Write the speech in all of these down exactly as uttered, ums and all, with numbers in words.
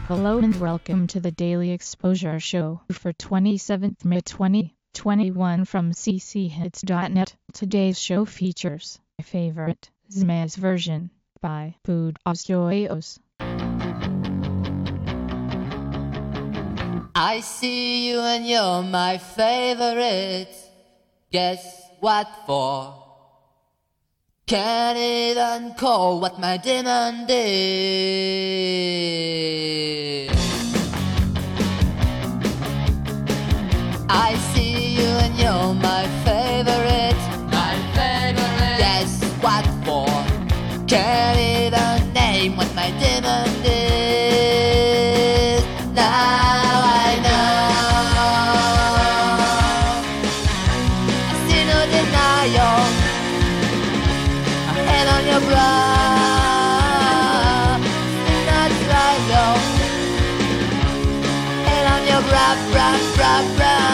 Hello and welcome to the Daily Exposure Show for twenty-seventh May twenty twenty-one from c c hits dot net. Today's show features my favorite Zmaz version by Budos Joyos. I see you and you're my favorite. Guess what for? Can't even call what my demand is. I see you and you're my favorite. My favorite. Guess what for? Can't even name what my demand is. Now I know. I see no denial. Head on your brow, not right, yo. Head on your brow, brow, brow, brow.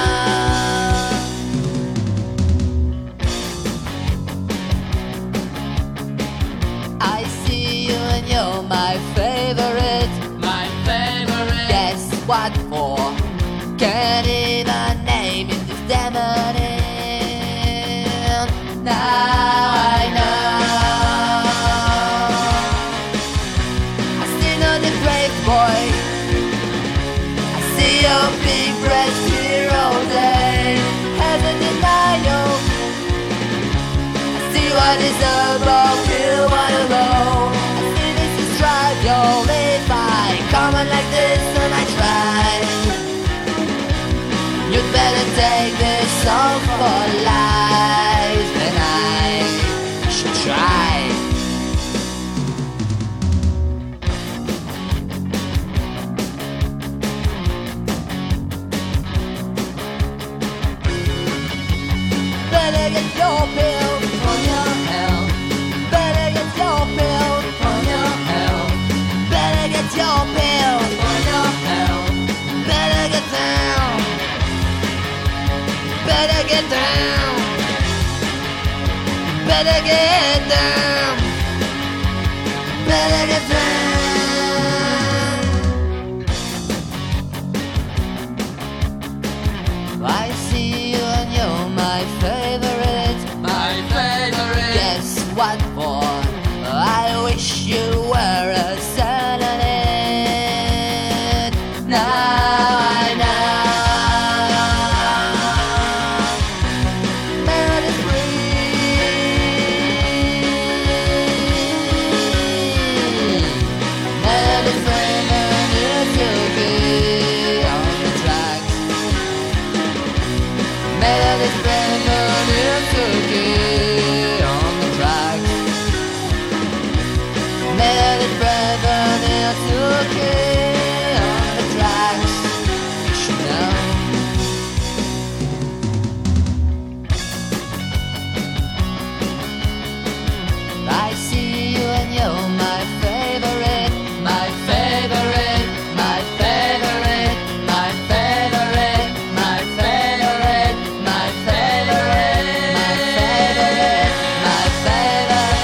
I see you and you're my favorite. My favorite. Guess what for? Can't even name it this demon in. Now I know. Boy, I see your big breast here all day. As a denial, I see what is above, feel what alone. I see this is trial. If I come on like this and I try, you'd better take this song for life, and I should try. Better get your pill on your hell. Better get your pill on your hell. Better get your pill on your hell. Better get down. Better get down. Better get down. Better get down. I see you and you're my favorite. My favorite. Guess what for? I wish you were a selenite. Now I know. Melody free. Melody free, melody free on the tracks. Melody's brand new Suzuki on the track. Melody's brand new Suzuki on the tracks. You should know. I see you and you're my favorite. My favorite. My favorite. My favorite. My favorite. My favorite, my favorite, my favorite,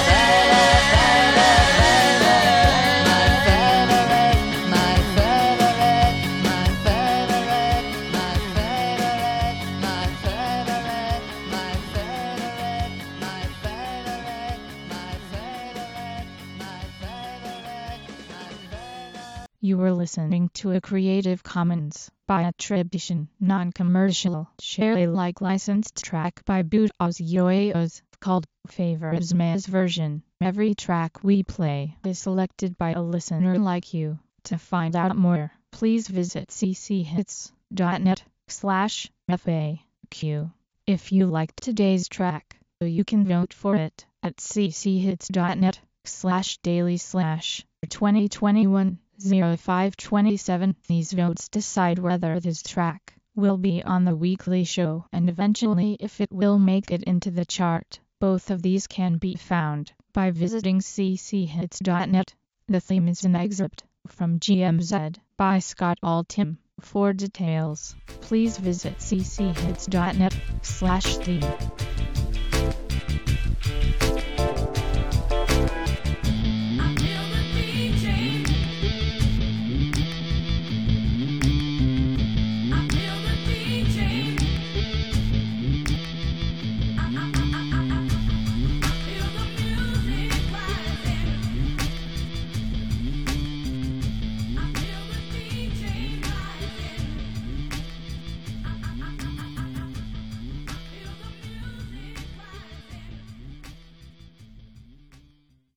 my favorite, my favorite, my favorite, my favorite, my favorite, my favorite, my favorite, my favorite, my favorite, my favorite. You were listening to a Creative Commons by attribution, non-commercial, share Alike licensed track by Budos Joyos called Favorite Zmaz version. Every track we play is selected by a listener like you. To find out more, please visit c c hits dot net slash F A Q. If you liked today's track, you can vote for it at c c hits dot net slash daily slash twenty twenty-one oh five twenty-seven. These votes decide whether this track will be on the weekly show and eventually if it will make it into the chart. Both of these can be found by visiting c c hits dot net. The theme is an excerpt from G M Z by Scott Altham. For details, please visit c c hits dot net slash theme.